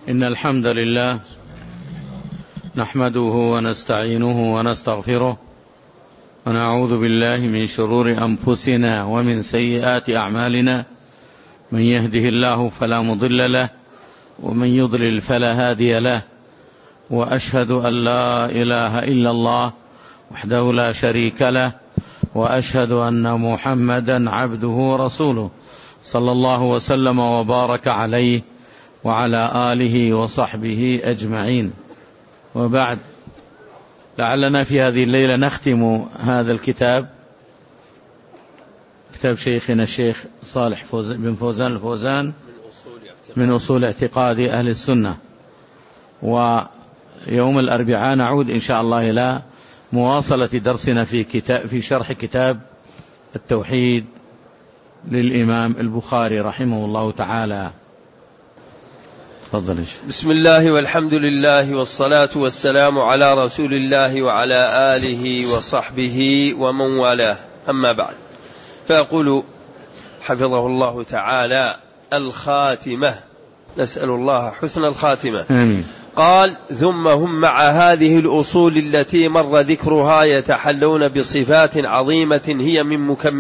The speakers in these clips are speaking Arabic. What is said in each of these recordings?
إن الحمد لله نحمده ونستعينه ونستغفره ونعوذ بالله من شرور أنفسنا ومن سيئات أعمالنا، من يهده الله فلا مضل له ومن يضلل فلا هادي له، وأشهد أن لا إله إلا الله وحده لا شريك له، وأشهد أن محمدا عبده ورسوله صلى الله وسلم وبارك عليه وعلى آله وصحبه أجمعين. وبعد، لعلنا في هذه الليلة نختم هذا الكتاب، كتاب شيخنا الشيخ صالح بن فوزان الفوزان من أصول اعتقاد أهل السنة. ويوم الأربعاء نعود إن شاء الله إلى مواصلة درسنا في شرح كتاب التوحيد للإمام البخاري رحمه الله تعالى. تفضل. بسم الله والحمد لله والصلاة والسلام على رسول الله وعلى آله وصحبه ومن والاه، أما بعد، فيقول حفظه الله تعالى الخاتمة، نسأل الله حسن الخاتمة. آمين. قال: ثم هم مع هذه الأصول التي مر ذكرها يتحلون بصفات عظيمة هي من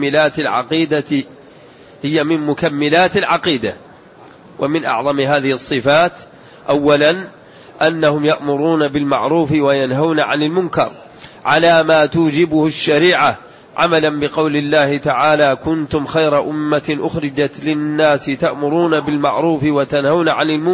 مكملات العقيدة. ومن أعظم هذه الصفات: أولا أنهم يأمرون بالمعروف وينهون عن المنكر على ما توجبه الشريعة، عملا بقول الله تعالى: كنتم خير أمة أخرجت للناس تأمرون بالمعروف وتنهون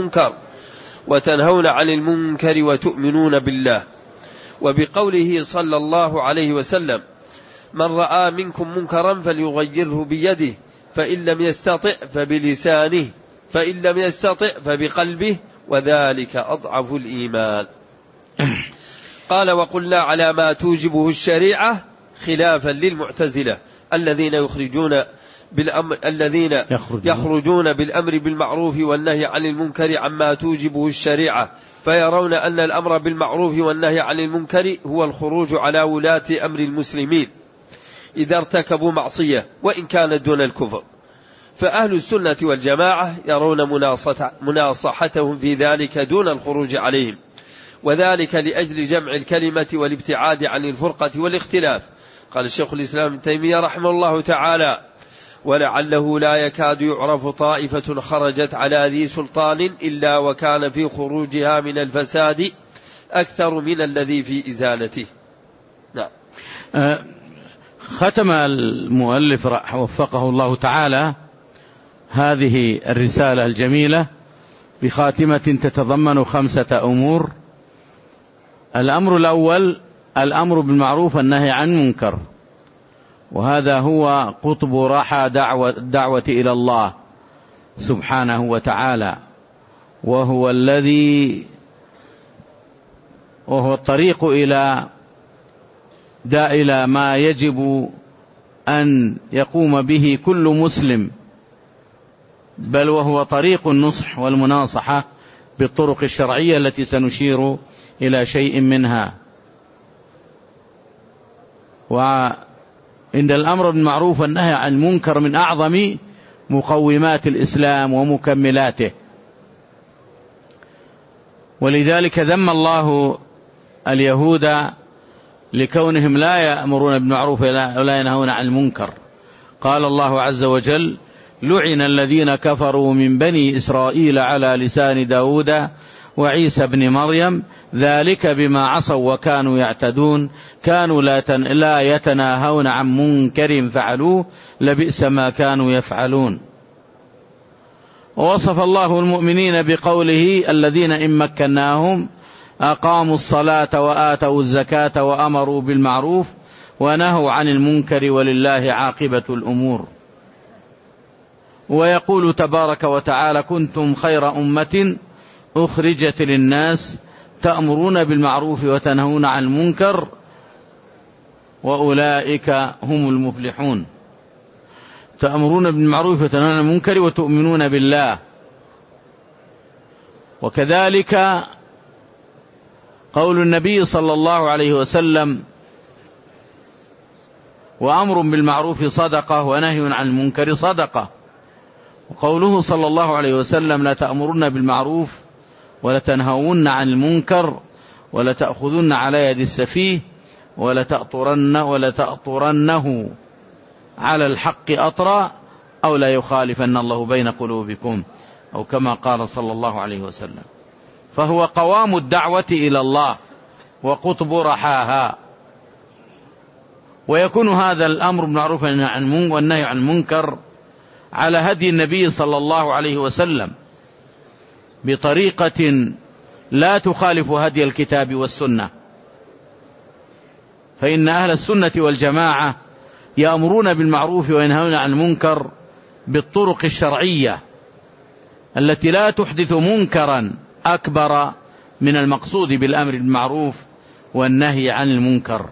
عن المنكر وتؤمنون بالله. وبقوله صلى الله عليه وسلم: من رأى منكم منكرا فليغيره بيده، فإن لم يستطع فبلسانه، فإن لم يستطع فبقلبه، وذلك أضعف الإيمان. قال: وقلنا على ما توجبه الشريعة، خلافا للمعتزلة الذين يخرجون بالأمر بالمعروف والنهي عن المنكر عما توجبه الشريعة، فيرون أن الأمر بالمعروف والنهي عن المنكر هو الخروج على ولاة أمر المسلمين إذا ارتكبوا معصية وإن كانت دون الكفر. فأهل السنة والجماعة يرون مناصحتهم في ذلك دون الخروج عليهم، وذلك لأجل جمع الكلمة والابتعاد عن الفرقة والاختلاف. قال الشيخ الإسلام ابن تيمية رحمه الله تعالى: ولعله لا يكاد يعرف طائفة خرجت على ذي سلطان إلا وكان في خروجها من الفساد أكثر من الذي في إزالته. نعم. ختم المؤلف وفقه الله تعالى هذه الرسالة الجميلة بخاتمة تتضمن 5 أمور. الأمر الأول: الأمر بالمعروف والنهي عن المنكر، وهذا هو قطب راحة الدعوة إلى الله سبحانه وتعالى، وهو الطريق إلى ما يجب أن يقوم به كل مسلم، بل وهو طريق النصح والمناصحة بالطرق الشرعية التي سنشير إلى شيء منها. وإن الأمر بالمعروف والنهي عن المنكر من أعظم مقومات الإسلام ومكملاته، ولذلك ذم الله اليهود لكونهم لا يأمرون بالمعروف ولا ينهون عن المنكر. قال الله عز وجل: لعن الذين كفروا من بني إسرائيل على لسان داود وعيسى بن مريم ذلك بما عصوا وكانوا يعتدون كانوا لا يتناهون عن منكر فعلوه لبئس ما كانوا يفعلون. ووصف الله المؤمنين بقوله: الذين إن مكناهم أقاموا الصلاة وآتوا الزكاة وأمروا بالمعروف ونهوا عن المنكر ولله عاقبة الأمور. ويقول تبارك وتعالى: كنتم خير أمة أخرجت للناس تأمرون بالمعروف وتنهون عن المنكر وأولئك هم المفلحون. تأمرون بالمعروف وتنهون عن المنكر وتؤمنون بالله. وكذلك قول النبي صلى الله عليه وسلم: وأمر بالمعروف صدقة ونهي عن المنكر صدقة. وقوله صلى الله عليه وسلم: لا تأمرن بالمعروف ولتنهون عن المنكر ولتأخذن على يد السفيه ولتأطرنه على الحق أطرا أو لا يخالفن الله بين قلوبكم، أو كما قال صلى الله عليه وسلم. فهو قوام الدعوة إلى الله وقطب رحاها. ويكون هذا الأمر بالمعروف والنهي عن المنكر على هدي النبي صلى الله عليه وسلم بطريقة لا تخالف هدي الكتاب والسنة، فإن أهل السنة والجماعة يأمرون بالمعروف وينهون عن المنكر بالطرق الشرعية التي لا تحدث منكرا أكبر من المقصود بالأمر بالمعروف والنهي عن المنكر،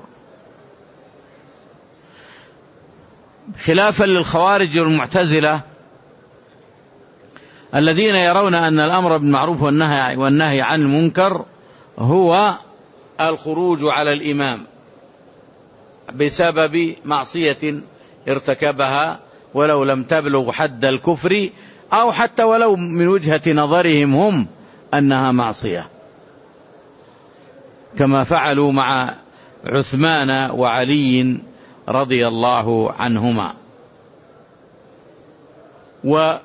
خلافا للخوارج والمعتزلة الذين يرون أن الأمر بالمعروف والنهي عن المنكر هو الخروج على الإمام بسبب معصية ارتكبها ولو لم تبلغ حد الكفر، أو حتى ولو من وجهة نظرهم هم أنها معصية، كما فعلوا مع عثمان وعلي رضي الله عنهما. وهذا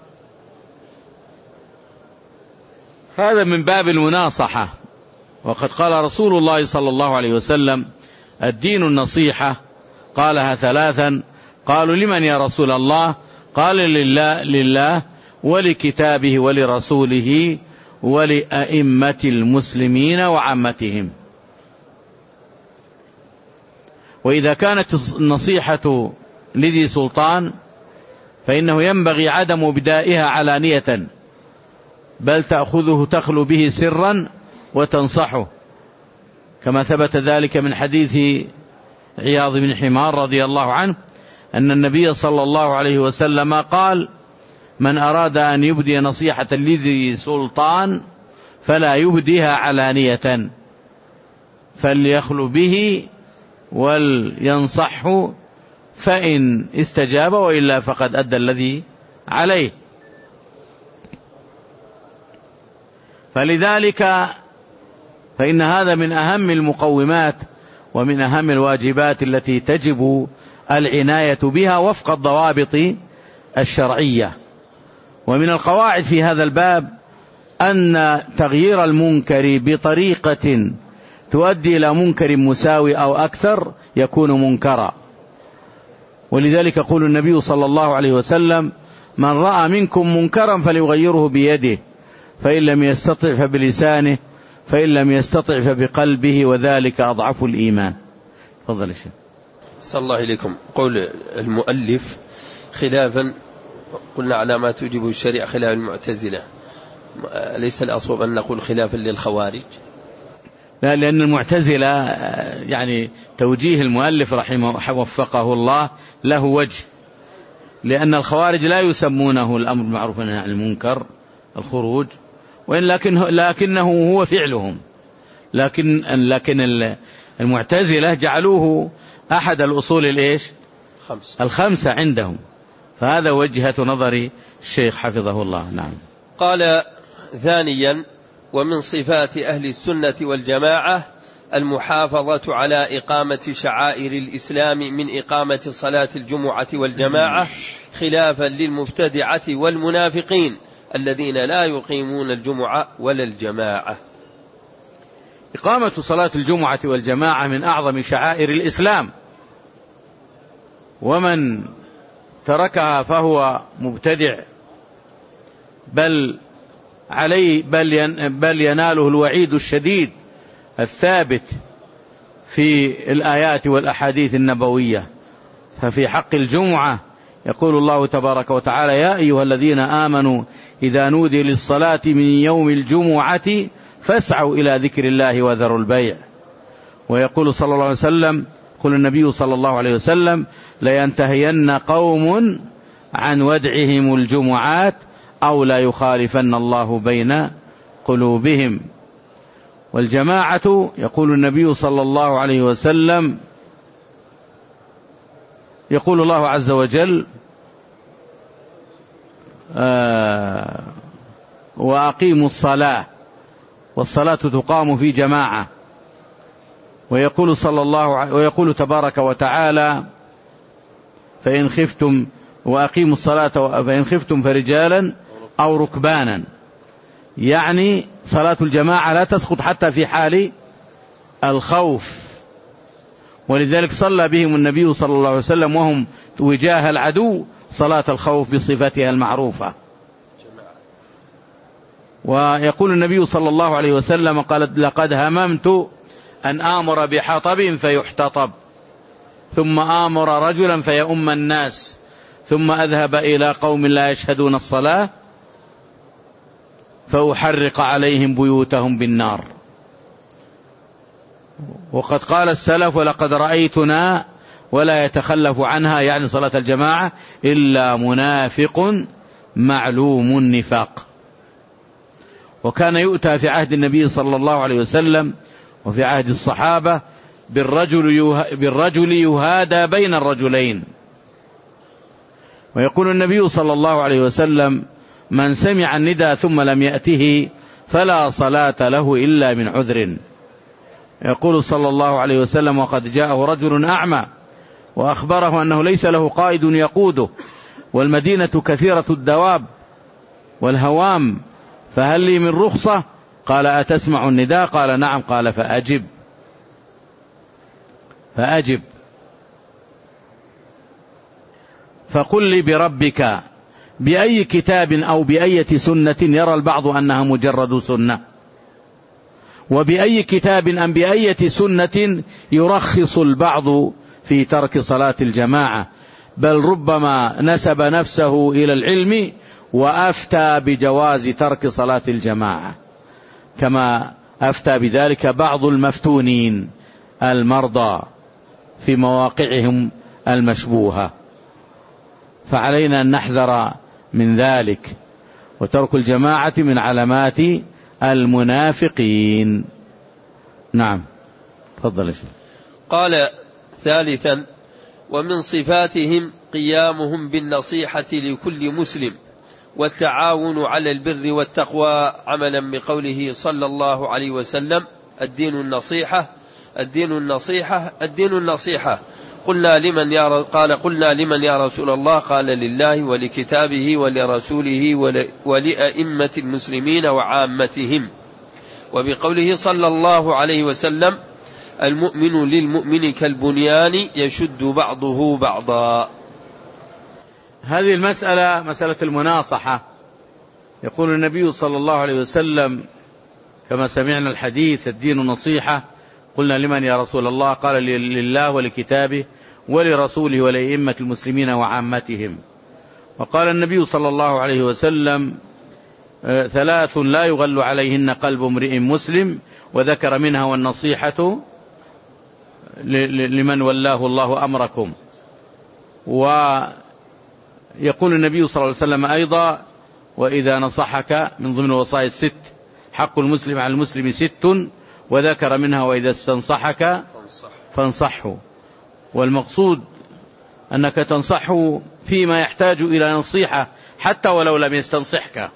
من باب المناصحة، وقد قال رسول الله صلى الله عليه وسلم: الدين النصيحة. قالها ثلاثا، قالوا: لمن يا رسول الله؟ قال: لله ولكتابه ولرسوله ولأئمة المسلمين وعامتهم. وإذا كانت النصيحة لذي سلطان فإنه ينبغي عدم بدائها علانية، بل تخلو به سرا وتنصحه، كما ثبت ذلك من حديث عياض بن حمار رضي الله عنه أن النبي صلى الله عليه وسلم قال: من أراد أن يبدي نصيحة لذي سلطان فلا يبديها علانية، فليخلو به ولينصحه، فإن استجاب وإلا فقد أدى الذي عليه. فلذلك فإن هذا من أهم المقومات ومن أهم الواجبات التي تجب العناية بها وفق الضوابط الشرعية. ومن القواعد في هذا الباب أن تغيير المنكر بطريقة تؤدي إلى منكر مساوي أو أكثر يكون منكرا، ولذلك يقول النبي صلى الله عليه وسلم: من رأى منكم منكرا فليغيره بيده، فإن لم يستطع فبلسانه، فإن لم يستطع فبقلبه، وذلك أضعف الإيمان. تفضل يا شيخ. صلى الله عليكم. قول المؤلف خلافا قلنا على ما توجبه الشريعة خلاف المعتزلة، ليس الأصوب أن نقول خلافا للخوارج؟ لا، لأن المعتزلة يعني توجيه المؤلف رحمه وفقه الله له وجه، لأن الخوارج لا يسمونه الأمر بالمعروف والنهي عن المنكر الخروج، لكنه هو فعلهم، لكن المعتزلة جعلوه أحد الأصول الخمسة عندهم، فهذا وجهة نظر الشيخ حفظه الله. نعم. قال ثانيا: ومن صفات أهل السنة والجماعة المحافظة على إقامة شعائر الإسلام من إقامة صلاة الجمعة والجماعة، خلافا للمبتدعة والمنافقين الذين لا يقيمون الجمعة ولا الجماعة. إقامة صلاة الجمعة والجماعة من أعظم شعائر الإسلام، ومن تركها فهو مبتدع، بل يناله الوعيد الشديد الثابت في الآيات والأحاديث النبوية. ففي حق الجمعة يقول الله تبارك وتعالى: يا أيها الذين آمنوا إذا نودي للصلاة من يوم الجمعة فاسعوا إلى ذكر الله وذروا البيع. ويقول صلى الله عليه وسلم: قل النبي صلى الله عليه وسلم: لينتهين قوم عن ودعهم الجمعات أو لا يخالفن الله بين قلوبهم. والجماعة يقول النبي صلى الله عليه وسلم، يقول الله عز وجل: وأقيموا الصلاة والصلاة تقام في جماعة. ويقول تبارك وتعالى: فإن خفتم وأقيموا الصلاة فإن خفتم فرجالا أو ركبانا، يعني صلاة الجماعة لا تسقط حتى في حال الخوف. ولذلك صلى بهم النبي صلى الله عليه وسلم وهم وجاه العدو صلاة الخوف بصفتها المعروفة. ويقول النبي صلى الله عليه وسلم: قال: لقد هممت أن آمر بحطب فيحتطب، ثم آمر رجلا فيؤم الناس، ثم أذهب إلى قوم لا يشهدون الصلاة فأحرق عليهم بيوتهم بالنار. وقد قال السلف: ولقد رأيتنا ولا يتخلف عنها، يعني صلاة الجماعة، إلا منافق معلوم النفاق. وكان يؤتى في عهد النبي صلى الله عليه وسلم وفي عهد الصحابة بالرجل يهادى بين الرجلين. ويقول النبي صلى الله عليه وسلم: من سمع النداء ثم لم يأته فلا صلاة له إلا من عذر. يقول صلى الله عليه وسلم: وقد جاءه رجل أعمى وأخبره أنه ليس له قائد يقوده، والمدينة كثيرة الدواب والهوام، فهل لي من رخصة؟ قال: أتسمع النداء؟ قال: نعم. قال: فأجب فقل لي بربك بأي كتاب أو بأية سنة يرى البعض أنها مجرد سنة، وبأي كتاب أم بأية سنة يرخص البعض في ترك صلاة الجماعة، بل ربما نسب نفسه إلى العلم وأفتى بجواز ترك صلاة الجماعة، كما أفتى بذلك بعض المفتونين المرضى في مواقعهم المشبوهة. فعلينا أن نحذر من ذلك، وترك الجماعة من علامات المنافقين. نعم، تفضل يا شيخ. قال: ثالثا: ومن صفاتهم قيامهم بالنصيحة لكل مسلم والتعاون على البر والتقوى، عملا بقوله صلى الله عليه وسلم: الدين النصيحة الدين النصيحة الدين النصيحة. قلنا لمن يا رسول الله؟ قال: لله ولكتابه ولرسوله ولأئمة المسلمين وعامتهم. وبقوله صلى الله عليه وسلم: المؤمن للمؤمن كالبنيان يشد بعضه بعضا. هذه المسألة مسألة المناصحة. يقول النبي صلى الله عليه وسلم كما سمعنا الحديث: الدين نصيحة. قلنا: لمن يا رسول الله؟ قال: لله ولكتابه ولرسوله ولأئمة المسلمين وعامتهم. وقال النبي صلى الله عليه وسلم: ثلاث لا يغل عليهن قلب امرئ مسلم، وذكر منها: والنصيحة لمن ولاه الله أمركم. ويقول النبي صلى الله عليه وسلم أيضا: وإذا نصحك، من ضمن الوصايا الست: حق المسلم على المسلم ست، وذكر منها: وإذا استنصحك فانصحه. والمقصود أنك تنصحه فيما يحتاج إلى نصيحة حتى ولو لم يستنصحك،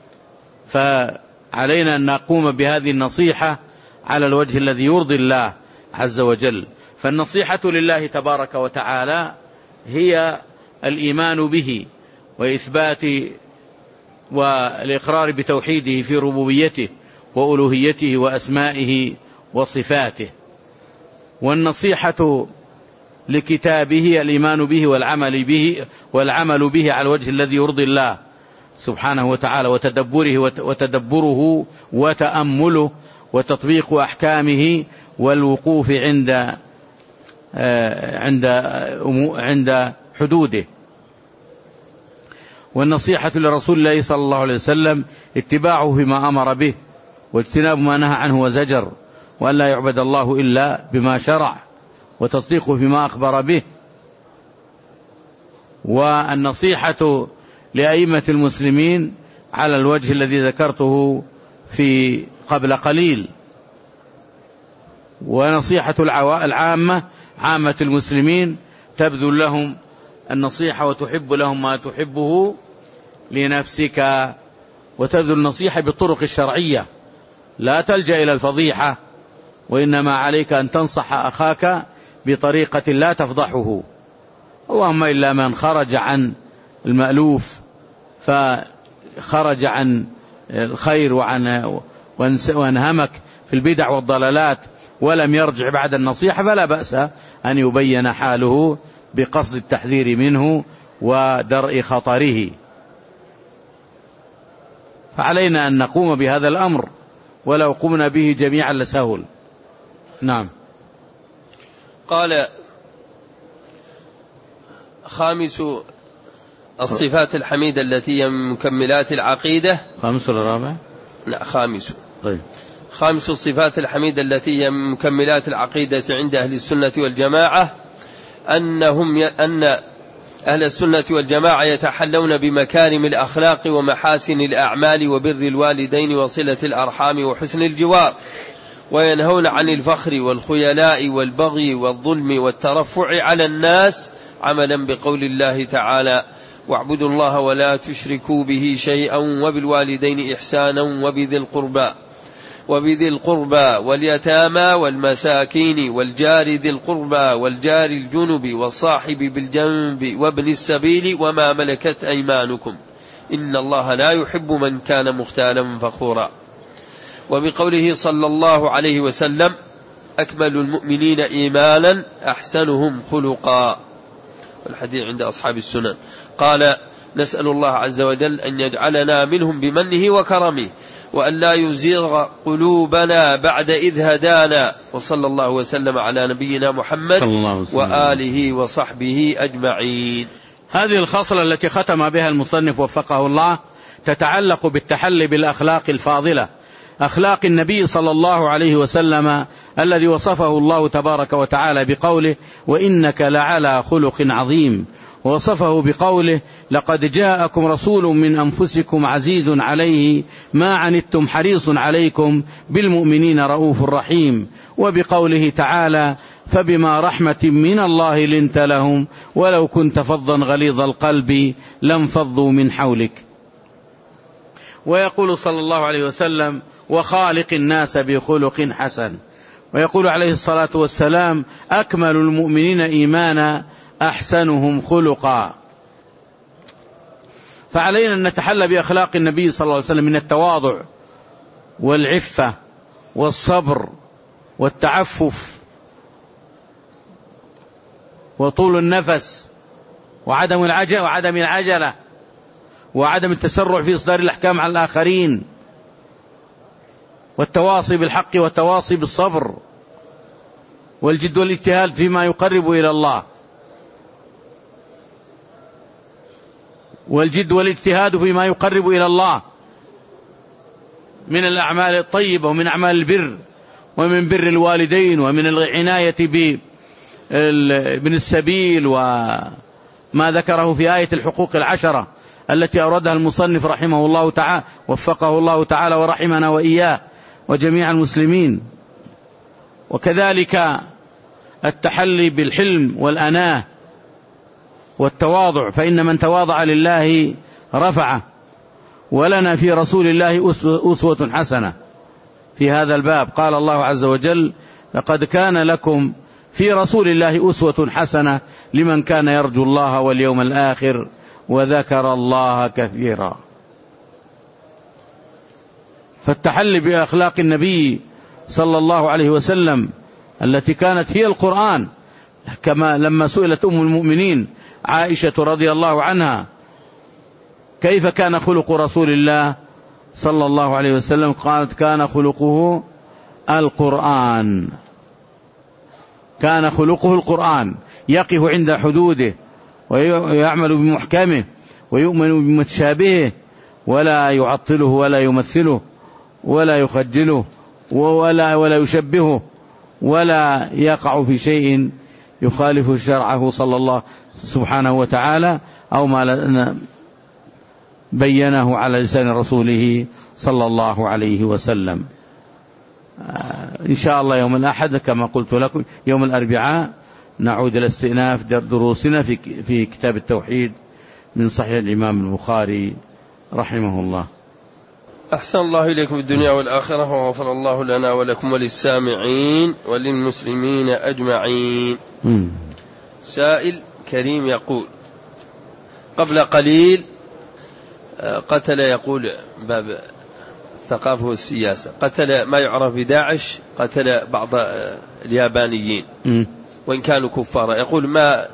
فعلينا أن نقوم بهذه النصيحة على الوجه الذي يرضي الله عز وجل. فالنصيحة لله تبارك وتعالى هي الإيمان به وإثبات والإقرار بتوحيده في ربوبيته وألوهيته وأسمائه وصفاته. والنصيحة لكتابه الإيمان به والعمل به على الوجه الذي يرضي الله سبحانه وتعالى، وتدبره وتأمله وتطبيق أحكامه والوقوف عند حدوده. والنصيحة لرسول الله صلى الله عليه وسلم اتباعه فيما أمر به، واجتناب ما نهى عنه وزجر، وأن لا يعبد الله إلا بما شرع، وتصديقه فيما أخبر به. والنصيحة لأئمة المسلمين على الوجه الذي ذكرته في قبل قليل. ونصيحة العامة، عامة المسلمين، تبذل لهم النصيحة وتحب لهم ما تحبه لنفسك، وتبذل النصيحة بالطرق الشرعية، لا تلجأ إلى الفضيحة، وإنما عليك أن تنصح أخاك بطريقة لا تفضحه. اللهم إلا من خرج عن المألوف، فخرج عن الخير وانهمك في البدع والضلالات ولم يرجع بعد النصيحة، فلا بأس أن يبين حاله بقصد التحذير منه ودرء خطره. فعلينا أن نقوم بهذا الأمر، ولو قمنا به جميعا لسهل. نعم. قال: خامس الصفات الحميدة التي هي من مكملات العقيدة. خامس ولا رابع؟ لا، خامس. طيب. خامس الصفات الحميدة التي هي من مكملات العقيدة عند أهل السنة والجماعة أن أهل السنة والجماعة يتحلون بمكارم الأخلاق ومحاسن الأعمال وبر الوالدين وصلة الأرحام وحسن الجوار، وينهون عن الفخر والخيلاء والبغي والظلم والترفع على الناس، عملا بقول الله تعالى: واعبدوا الله ولا تشركوا به شيئا وبالوالدين إحسانا وبذي القربى واليتامى والمساكين والجار ذي القربى والجار الجنب والصاحب بالجنب وابن السبيل وما ملكت أيمانكم إن الله لا يحب من كان مختالا فخورا. وبقوله صلى الله عليه وسلم: أكمل المؤمنين إيمانا أحسنهم خلقا، والحديث عند أصحاب السنن. قال: نسأل الله عز وجل أن يجعلنا منهم بمنه وكرمه، وأن لا يزيغ قلوبنا بعد إذ هدانا، وصلى الله وسلم على نبينا محمد وآله وصحبه أجمعين. هذه الخصلة التي ختم بها المصنف وفقه الله تتعلق بالتحلي بالأخلاق الفاضلة، أخلاق النبي صلى الله عليه وسلم الذي وصفه الله تبارك وتعالى بقوله: وإنك لعلى خلق عظيم، ووصفه بقوله: لقد جاءكم رسول من أنفسكم عزيز عليه ما عنتم حريص عليكم بالمؤمنين رؤوف رحيم، وبقوله تعالى: فبما رحمة من الله لنت لهم ولو كنت فظا غليظ القلب لانفضوا من حولك. ويقول صلى الله عليه وسلم: وخالق الناس بخلق حسن. ويقول عليه الصلاة والسلام: أكمل المؤمنين إيمانا أحسنهم خلقا. فعلينا أن نتحلى بأخلاق النبي صلى الله عليه وسلم من التواضع والعفة والصبر والتعفف وطول النفس وعدم العجلة وعدم التسرع في إصدار الأحكام على الآخرين، والتواصي بالحق والتواصي بالصبر، والجد والاجتهاد فيما يقرب إلى الله، والجد والاجتهاد فيما يقرب إلى الله من الأعمال الطيبة ومن أعمال البر ومن بر الوالدين ومن العناية بابن السبيل وما ذكره في آية الحقوق العشرة التي أوردها المصنف رحمه الله تعالى وفقه الله تعالى ورحمنا وإياه وجميع المسلمين. وكذلك التحلي بالحلم والأناه والتواضع، فإن من تواضع لله رفعه. ولنا في رسول الله أسوة حسنة في هذا الباب. قال الله عز وجل: لقد كان لكم في رسول الله أسوة حسنة لمن كان يرجو الله واليوم الآخر وذكر الله كثيرا. فالتحلي بأخلاق النبي صلى الله عليه وسلم التي كانت هي القرآن، كما لما سئلت أم المؤمنين عائشة رضي الله عنها كيف كان خلق رسول الله صلى الله عليه وسلم، قالت: كان خلقه القرآن. كان خلقه القرآن، يقف عند حدوده ويعمل بمحكمه ويؤمن بمتشابهه، ولا يعطله ولا يمثله ولا يخجله ولا يشبهه، ولا يقع في شيء يخالف شرعه صلى الله سبحانه وتعالى أو ما بينه على لسان رسوله صلى الله عليه وسلم. إن شاء الله يوم الأحد كما قلت لكم يوم الأربعاء نعود إلى استئناف دروسنا في كتاب التوحيد من صحيح الإمام البخاري رحمه الله. أحسن الله إليكم في الدنيا والآخرة، وغفر الله لنا ولكم وللسامعين وللمسلمين أجمعين. سائل كريم يقول: قبل قليل قتل، يقول باب الثقافة والسياسة، قتل ما يعرف بداعش، قتل بعض اليابانيين وإن كانوا كفارا. يقول: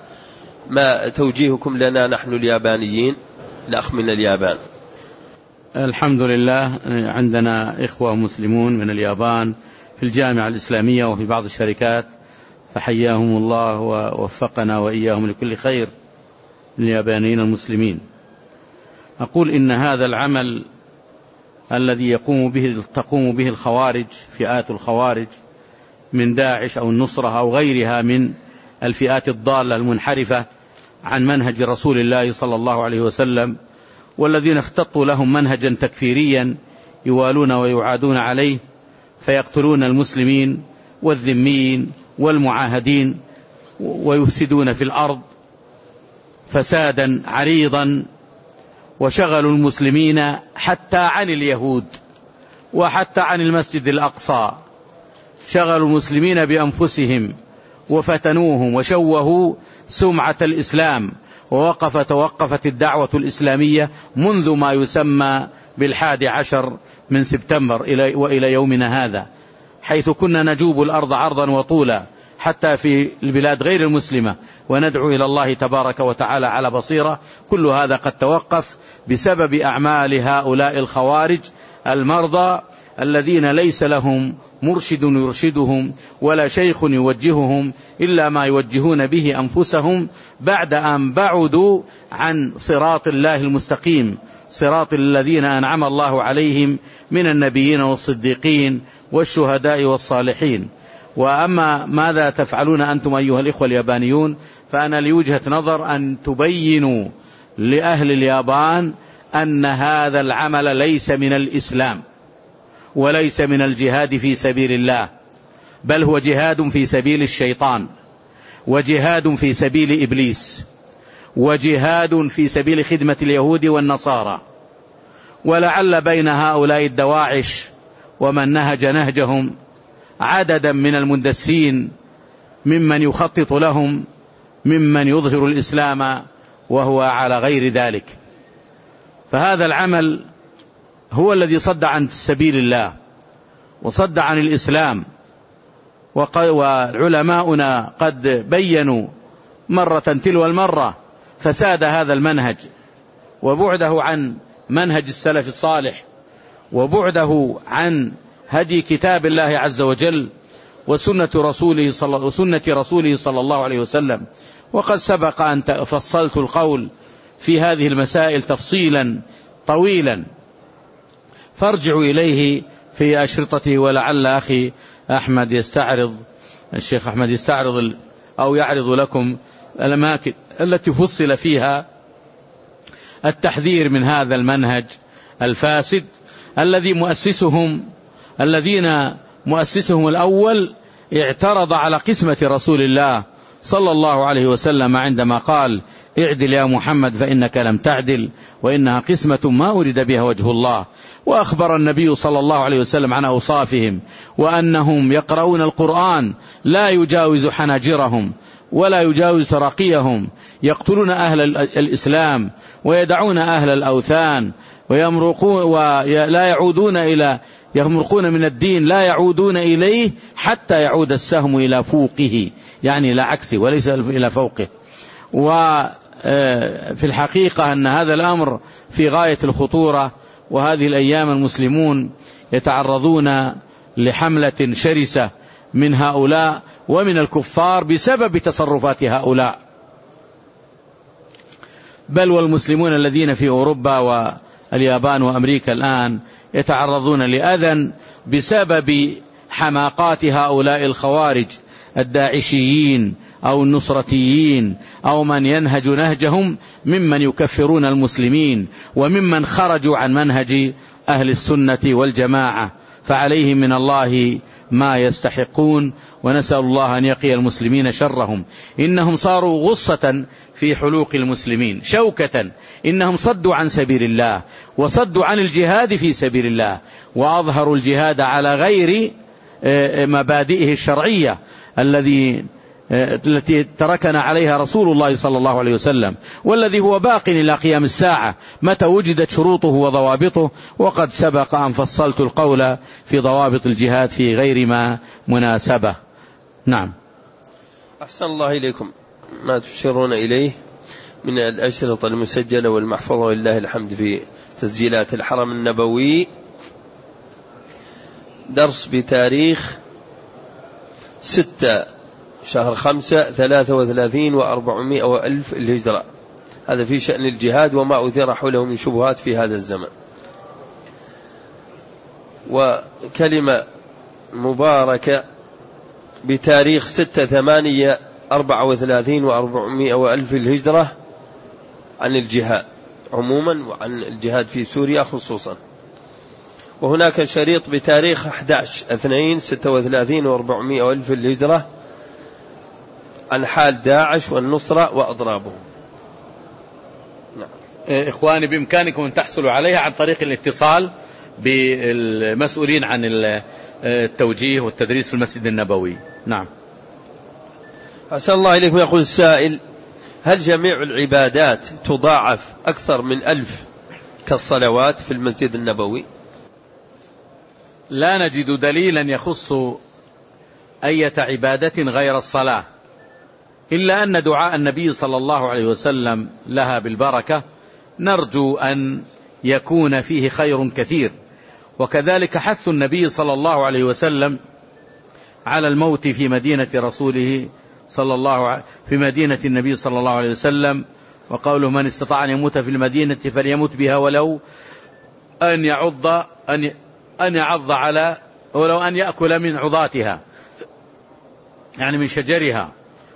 ما توجيهكم لنا نحن اليابانيين، الأخ من اليابان؟ الحمد لله، عندنا إخوة مسلمون من اليابان في الجامعة الإسلامية وفي بعض الشركات، فحياهم الله ووفقنا وإياهم لكل خير اليابانيين المسلمين. أقول إن هذا العمل الذي تقوم به الخوارج، فئات الخوارج من داعش أو النصرة أو غيرها من الفئات الضالة المنحرفة عن منهج رسول الله صلى الله عليه وسلم، والذين اختطوا لهم منهجا تكفيريا يوالون ويعادون عليه، فيقتلون المسلمين والذميين والمعاهدين ويفسدون في الأرض فسادا عريضا، وشغلوا المسلمين حتى عن اليهود وحتى عن المسجد الأقصى، شغلوا المسلمين بأنفسهم وفتنوهم وشوهوا سمعة الإسلام، توقفت الدعوة الإسلامية منذ ما يسمى ب11 من سبتمبر وإلى يومنا هذا، حيث كنا نجوب الأرض عرضا وطولا حتى في البلاد غير المسلمة وندعو إلى الله تبارك وتعالى على بصيرة. كل هذا قد توقف بسبب أعمال هؤلاء الخوارج المرضى الذين ليس لهم مرشد يرشدهم ولا شيخ يوجههم إلا ما يوجهون به أنفسهم بعد أن بعدوا عن صراط الله المستقيم، صراط الذين أنعم الله عليهم من النبيين والصديقين والشهداء والصالحين. وأما ماذا تفعلون أنتم أيها الإخوة اليابانيون، فأنا لي وجهة نظر أن تبينوا لأهل اليابان أن هذا العمل ليس من الإسلام وليس من الجهاد في سبيل الله، بل هو جهاد في سبيل الشيطان، وجهاد في سبيل إبليس، وجهاد في سبيل خدمة اليهود والنصارى. ولعل بين هؤلاء الدواعش ومن نهج نهجهم عددا من المندسين ممن يخطط لهم، ممن يظهر الإسلام وهو على غير ذلك. فهذا العمل هو الذي صد عن سبيل الله وصد عن الإسلام، وعلماؤنا قد بينوا مرة تلو المرة فساد هذا المنهج وبعده عن منهج السلف الصالح، وبعده عن هدي كتاب الله عز وجل وسنة رسوله صلى الله عليه وسلم. وقد سبق أن فصلت القول في هذه المسائل تفصيلا طويلا، فارجعوا إليه في أشرطته، ولعل أخي أحمد الشيخ أحمد يستعرض أو يعرض لكم الأماكن التي فصل فيها التحذير من هذا المنهج الفاسد الذين مؤسسهم الأول اعترض على قسمة رسول الله صلى الله عليه وسلم عندما قال: اعدل يا محمد فإنك لم تعدل وإنها قسمة ما أريد بها وجه الله. وأخبر النبي صلى الله عليه وسلم عن أوصافهم وأنهم يقرؤون القرآن لا يجاوز حناجرهم ولا يجاوز تراقيهم، يقتلون أهل الإسلام ويدعون أهل الأوثان يمرقون من الدين لا يعودون إليه حتى يعود السهم إلى فوقه، يعني لا عكسه وليس إلى فوقه. وفي الحقيقة أن هذا الأمر في غاية الخطورة، وهذه الأيام المسلمون يتعرضون لحملة شرسة من هؤلاء ومن الكفار بسبب تصرفات هؤلاء، بل والمسلمون الذين في أوروبا واليابان وأمريكا الآن يتعرضون لأذى بسبب حماقات هؤلاء الخوارج الداعشيين أو النصرتيين أو من ينهج نهجهم ممن يكفرون المسلمين وممن خرجوا عن منهج أهل السنة والجماعة. فعليهم من الله ما يستحقون، ونسأل الله أن يقي المسلمين شرهم. إنهم صاروا غصة في حلوق المسلمين، شوكة، إنهم صدوا عن سبيل الله وصدوا عن الجهاد في سبيل الله، وأظهروا الجهاد على غير مبادئه الشرعية التي تركنا عليها رسول الله صلى الله عليه وسلم، والذي هو باق إلى قيام الساعة متى وجدت شروطه وضوابطه. وقد سبق أن فصلت القول في ضوابط الجهاد في غير ما مناسبة. نعم. أحسن الله إليكم. ما تشيرون إليه من الأشرطة المسجلة والمحفوظة ولله الحمد في تسجيلات الحرم النبوي، درس بتاريخ 6 شهر 5 33 و400 وألف الهجرة، هذا في شأن الجهاد وما أثير حوله من شبهات في هذا الزمن. وكلمة مباركة بتاريخ 6 8 34 و400 وألف الهجرة عن الجهاد عموما وعن الجهاد في سوريا خصوصا. وهناك شريط بتاريخ 11 2 36 و400 وألف الهجرة عن حال داعش والنصرة وأضرابهم. نعم. إخواني، بإمكانكم أن تحصلوا عليها عن طريق الاتصال بالمسؤولين عن التوجيه والتدريس في المسجد النبوي. نعم. أسأل الله إليكم. يقول السائل: هل جميع العبادات تضاعف أكثر من 1000 كالصلوات في المسجد النبوي؟ لا نجد دليلا يخص أي عبادة غير الصلاة، إلا أن دعاء النبي صلى الله عليه وسلم لها بالبركة نرجو أن يكون فيه خير كثير. وكذلك حث النبي صلى الله عليه وسلم على الموت في مدينة رسوله في مدينة النبي صلى الله عليه وسلم، وقوله: من استطاع أن يموت في المدينة فليموت بها ولو أن يعض على ولو أن يأكل من عضاتها، يعني من شجرها،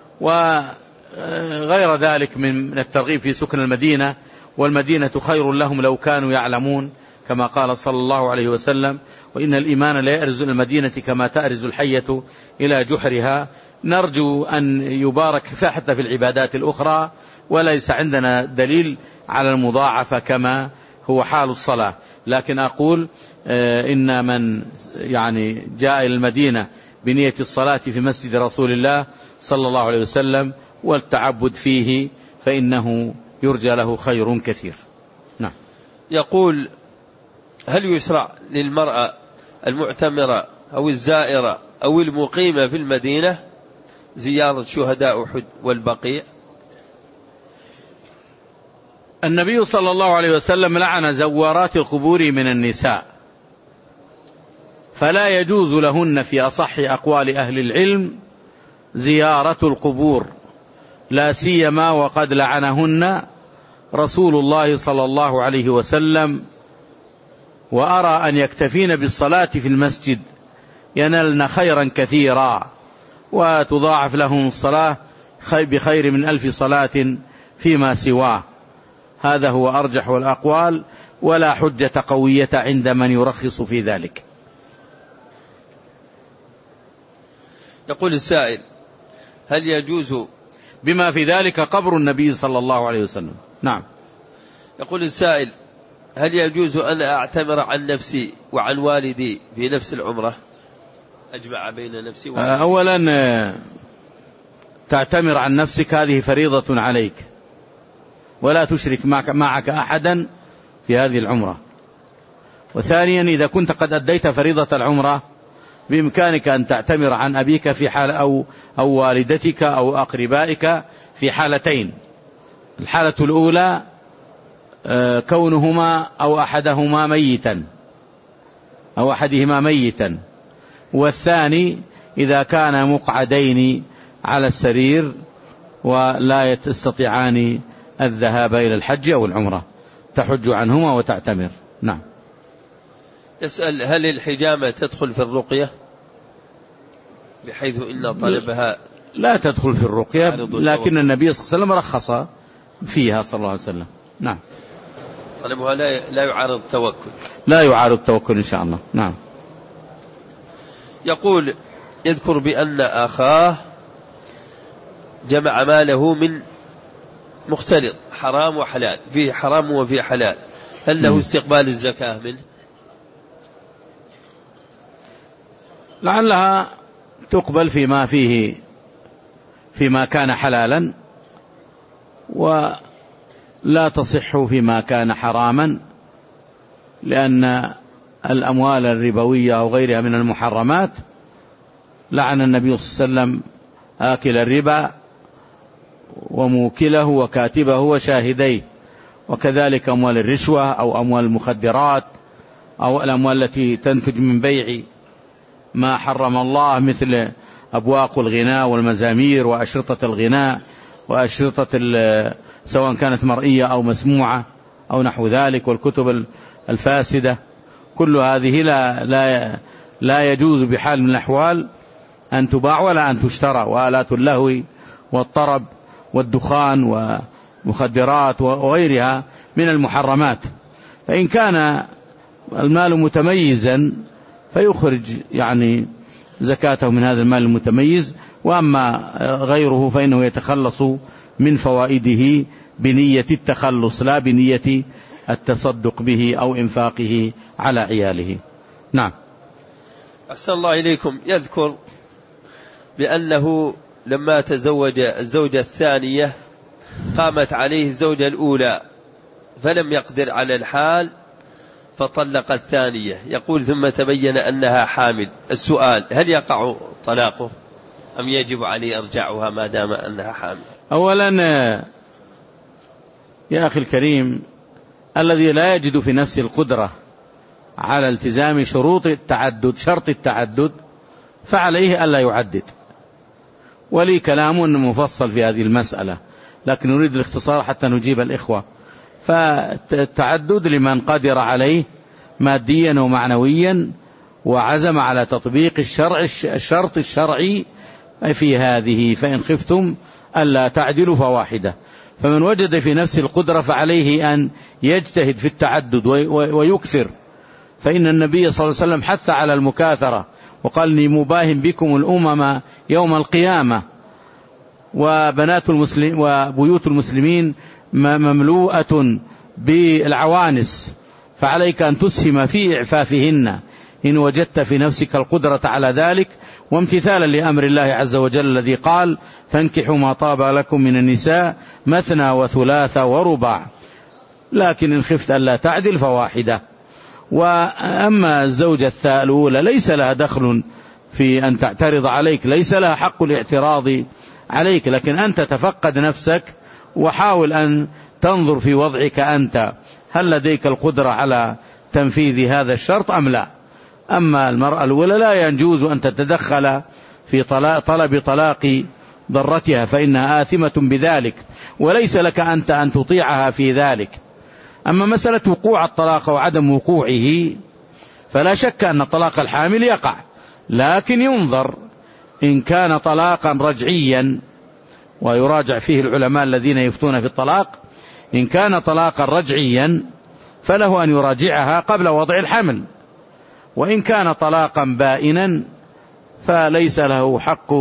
وغير ذلك من الترغيب في سكن المدينة. والمدينة خير لهم لو كانوا يعلمون، كما قال صلى الله عليه وسلم: وإن الإيمان لا يأرز المدينة كما تأرز الحية إلى جحرها. نرجو أن يبارك حتى في العبادات الأخرى، وليس عندنا دليل على المضاعفة كما هو حال الصلاة. لكن أقول إن من جاء إلى المدينة بنية الصلاة في مسجد رسول الله صلى الله عليه وسلم والتعبد فيه فإنه يرجى له خير كثير. نعم. يقول: هل يشرع للمرأة المعتمرة أو الزائرة أو المقيمة في المدينة زيارة شهداء أحد والبقيع؟ النبي صلى الله عليه وسلم لعن زوارات القبور من النساء، فلا يجوز لهن في أصح أقوال أهل العلم زيارة القبور، لا سيما وقد لعنهن رسول الله صلى الله عليه وسلم. وأرى أن يكتفين بالصلاة في المسجد ينالن خيرا كثيرا، وتضاعف لهم الصلاة بخير من 1000 صلاة فيما سواه. هذا هو أرجح الأقوال، ولا حجة قوية عند من يرخص في ذلك. يقول السائل: هل يجوز بما في ذلك قبر النبي صلى الله عليه وسلم؟ نعم. يقول السائل: هل يجوز أن أعتمر عن نفسي وعن والدي في نفس العمرة، أجمع بين نفسي ووالدي؟ أولا تعتمر عن نفسك، هذه فريضة عليك، ولا تشرك معك أحدا في هذه العمرة. وثانيا إذا كنت قد أديت فريضة العمرة بإمكانك أن تعتمر عن أبيك في حال أو والدتك أو أقربائك في حالتين: الحالة الأولى كونهما أو أحدهما ميتا أو أحدهما ميتا، والثاني إذا كان مقعدين على السرير ولا يستطيعان الذهاب إلى الحج أو العمرة، تحج عنهما وتعتمر. نعم. يسأل: هل الحجامة تدخل في الرقية بحيث إن طلبها؟ لا تدخل في الرقية، لكن النبي صلى الله عليه وسلم رخص فيها صلى الله عليه وسلم. نعم. طلبها لا يعارض التوكل. لا يعارض التوكل إن شاء الله. نعم. يقول يذكر بأن أخاه جمع ماله من مختلط حرام وحلال، فيه حرام وفيه حلال، هل له استقبال الزكاة منه؟ لعلها تقبل فيما كان حلالا، ولا تصح فيما كان حراما، لأن الأموال الربوية أو غيرها من المحرمات لعن النبي صلى الله عليه وسلم آكل الربا وموكله وكاتبه وشاهديه، وكذلك أموال الرشوة أو أموال المخدرات أو الأموال التي تنتج من بيع ما حرم الله، مثل أبواق الغناء والمزامير وأشرطة الغناء وأشرطة سواء كانت مرئية أو مسموعة أو نحو ذلك، والكتب الفاسدة. كل هذه لا يجوز بحال من الأحوال أن تباع ولا أن تشترى، وآلات اللهو والطرب والدخان ومخدرات وغيرها من المحرمات. فإن كان المال متميزا فيخرج يعني زكاته من هذا المال المتميز، وأما غيره فإنه يتخلص من فوائده بنية التخلص لا بنية التصدق به أو إنفاقه على عياله. نعم. أحسن الله إليكم. يذكر بأنه لما تزوج الزوجة الثانية قامت عليه الزوجة الأولى فلم يقدر على الحال فطلق الثانية، يقول ثم تبين أنها حامل. السؤال: هل يقع طلاقه أم يجب عليه إرجاعها ما دام أنها حامل؟ أولا يا أخي الكريم، الذي لا يجد في نفسه القدرة على التزام شروط التعدد، شرط التعدد، فعليه ألا يعدد. ولي كلام مفصل في هذه المسألة، لكن نريد الاختصار حتى نجيب الإخوة. فالتعدد لمن قدر عليه ماديا ومعنويا وعزم على تطبيق الشرط الشرعي في هذه، فإن خفتم ألا تعدلوا فواحدة. فمن وجد في نفسه القدرة فعليه أن يجتهد في التعدد ويكثر، فإن النبي صلى الله عليه وسلم حث على المكاثرة وقال: إني مباهم بكم الأمم يوم القيامة. وبيوت المسلمين مملوءة بالعوانس، فعليك أن تسهم في إعفافهن إن وجدت في نفسك القدرة على ذلك، وامتثالا لأمر الله عز وجل الذي قال: فانكحوا ما طاب لكم من النساء مثنى وثلاث ورباع، لكن إن خفت ألا تعدل فواحدة. وأما الزوجة الأولى ليس لها دخل في أن تعترض عليك، ليس لها حق الاعتراض عليك، لكن أنت تفقد نفسك وحاول أن تنظر في وضعك أنت، هل لديك القدرة على تنفيذ هذا الشرط أم لا. أما المرأة الأولى لا يجوز أن تتدخل في طلب طلاق ضرتها، فإنها آثمة بذلك، وليس لك أنت أن تطيعها في ذلك. أما مسألة وقوع الطلاق وعدم وقوعه فلا شك أن طلاق الحامل يقع، لكن ينظر إن كان طلاقا رجعيا، ويراجع فيه العلماء الذين يفتون في الطلاق. إن كان طلاقا رجعيا فله أن يراجعها قبل وضع الحمل، وإن كان طلاقا بائنا فليس له حق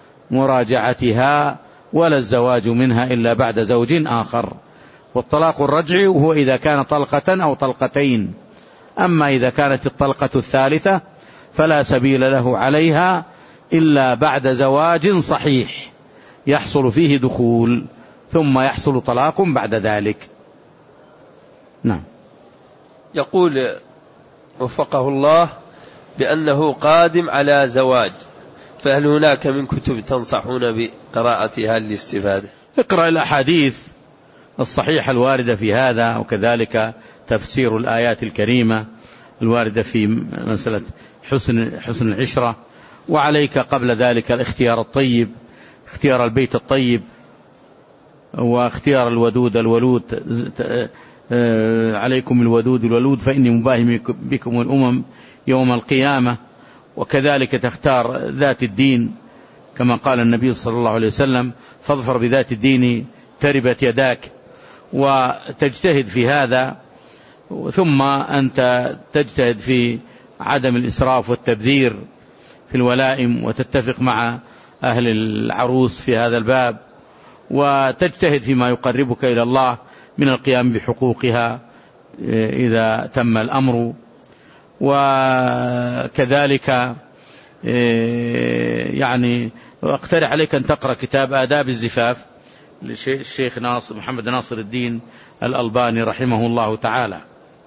مراجعتها ولا الزواج منها إلا بعد زوج آخر. والطلاق الرجعي هو إذا كان طلقة أو طلقتين، أما إذا كانت الطلقة الثالثة فلا سبيل له عليها إلا بعد زواج صحيح يحصل فيه دخول، ثم يحصل طلاق بعد ذلك. نعم. يقول وفقه الله بأنه قادم على زواج، فهل هناك من كتب تنصحون بقراءتها للاستفادة؟ اقرأ الأحاديث الصحيحة الواردة في هذا، وكذلك تفسير الآيات الكريمة الواردة في مسألة حسن العشرة. وعليك قبل ذلك الاختيار الطيب، اختيار البيت الطيب، واختيار الودود الولود. عليكم الودود الولود فإني مباهم بكم الأمم يوم القيامة. وكذلك تختار ذات الدين كما قال النبي صلى الله عليه وسلم: فاظفر بذات الدين تربت يداك. وتجتهد في هذا، ثم أنت تجتهد في عدم الإسراف والتبذير في الولائم وتتفق مع أهل العروس في هذا الباب، وتجتهد فيما يقربك إلى الله من القيام بحقوقها إذا تم الأمر. وكذلك يعني أقترح عليك أن تقرأ كتاب آداب الزفاف للشيخ محمد ناصر الدين الألباني رحمه الله تعالى،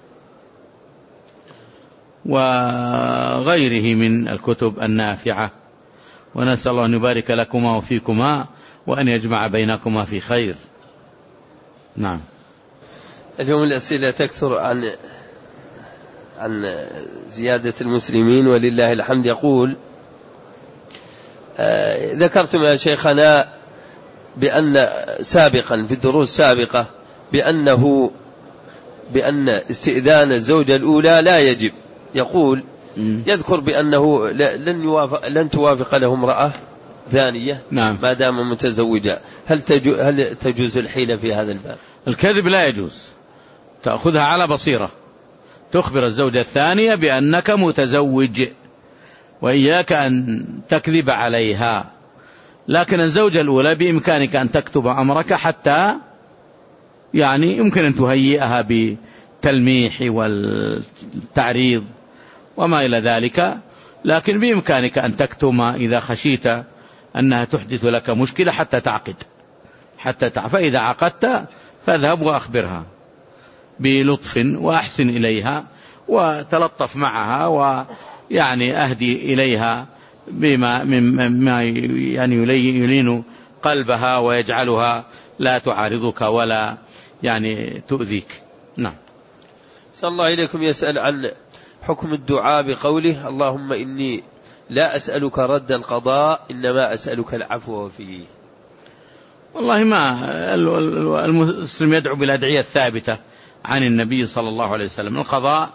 وغيره من الكتب النافعة. ونسأل الله أن يبارك لكما وفيكما وأن يجمع بينكما في خير. نعم. اليوم الأسئلة تكثر عن زيادة المسلمين ولله الحمد. يقول ذكرتم يا شيخنا بأن سابقا في الدروس السابقة بأن استئذان الزوجة الأولى لا يجب. يقول يذكر بأنه لن توافق له امرأة ثانية نعم. ما دام متزوجة. هل تجوز الحيلة في هذا الباب؟ الكذب لا يجوز، تأخذها على بصيرة، تخبر الزوجة الثانية بأنك متزوج وإياك أن تكذب عليها. لكن الزوجة الأولى بإمكانك أن تكتب أمرك حتى يعني يمكن أن تهيئها بالتلميح والتعريض وما إلى ذلك، لكن بإمكانك أن تكتم إذا خشيت أنها تحدث لك مشكلة حتى تعقد فإذا عقدت فاذهب وأخبرها بلطف وأحسن إليها وتلطف معها، ويعني أهدي إليها بما يعني يلين قلبها ويجعلها لا تعارضك ولا يعني تؤذيك. نعم. صلى الله إليكم. يسأل عن حكم الدعاء بقوله اللهم إني لا أسألك رد القضاء إنما أسألك العفو فيه. والله ما المسلم يدعو بالأدعية الثابتة عن النبي صلى الله عليه وسلم. القضاء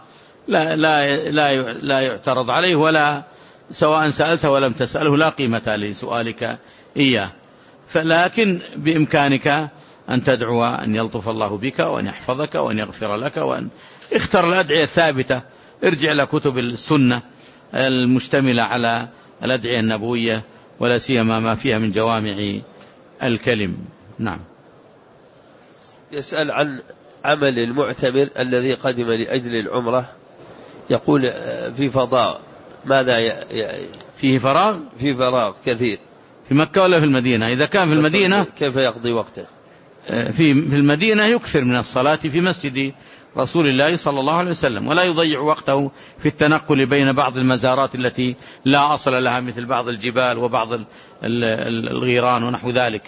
لا يعترض عليه، ولا سواء سألته ولم تسأله لا قيمة لسؤالك إياه. فلكن بإمكانك أن تدعو أن يلطف الله بك وأن يحفظك وأن يغفر لك، وأن اختر الأدعية الثابتة. ارجع لكتب السنة المشتملة على الأدعية النبوية ولا سيما ما فيها من جوامع الكلم. نعم. يسأل عن عمل المعتمر الذي قدم لأجل العمرة. يقول في فضاء، ماذا فيه فراغ؟ في فراغ كثير. في مكة ولا في المدينة؟ إذا كان في المدينة كيف يقضي وقته؟ في المدينة يكثر من الصلاة في مسجد رسول الله صلى الله عليه وسلم، ولا يضيع وقته في التنقل بين بعض المزارات التي لا أصل لها مثل بعض الجبال وبعض الغيران ونحو ذلك.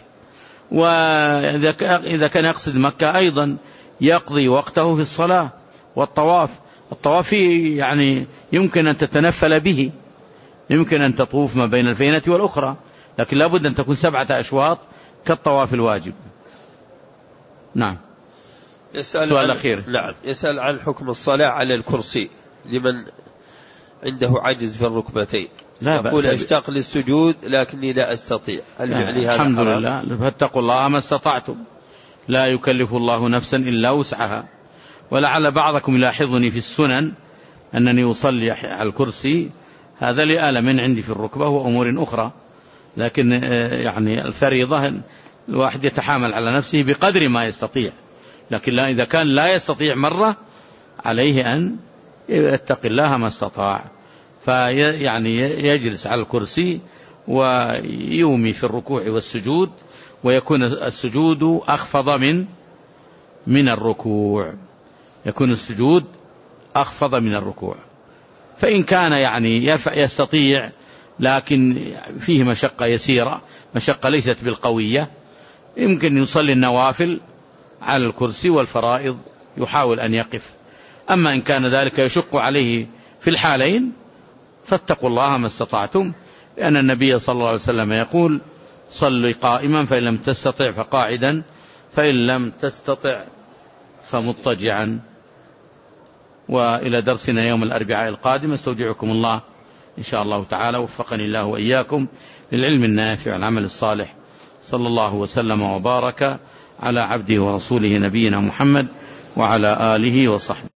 وإذا كان يقصد مكة أيضا يقضي وقته في الصلاة والطواف. الطواف يعني يمكن أن تتنفل به، يمكن أن تطوف ما بين الفينة والأخرى، لكن لابد أن تكون 7 أشواط كالطواف الواجب. نعم. السؤال الأخير. نعم. يسأل عن حكم الصلاة على الكرسي لمن عنده عجز في الركبتين. يقول أشتاق للسجود لكني لا أستطيع. هل فعلي هذا الحمد لله. فاتقوا الله ما استطعتم، لا يكلف الله نفسا إلا وسعها. ولعل بعضكم يلاحظني في السنن أنني أصلي على الكرسي، هذا لآلم عندي في الركبة وأمور أخرى، لكن يعني الفريضة الواحد يتحامل على نفسه بقدر ما يستطيع. لكن إذا كان لا يستطيع مرة عليه أن يتقي الله ما استطاع، فيعني يجلس على الكرسي ويومي في الركوع والسجود، ويكون السجود أخفض من الركوع، يكون السجود أخفض من الركوع. فإن كان يعني يستطيع لكن فيه مشقة يسيرة، مشقة ليست بالقوية، يمكن يصلي النوافل على الكرسي والفرائض يحاول أن يقف. أما إن كان ذلك يشق عليه في الحالين فاتقوا الله ما استطعتم، لأن النبي صلى الله عليه وسلم يقول صلي قائما فإن لم تستطع فقاعدا فإن لم تستطع فمضطجعا. وإلى درسنا يوم الأربعاء القادم، استودعكم الله إن شاء الله تعالى، وفقني الله وإياكم للعلم النافع والعمل الصالح. صلى الله وسلم وبارك على عبده ورسوله نبينا محمد وعلى آله وصحبه.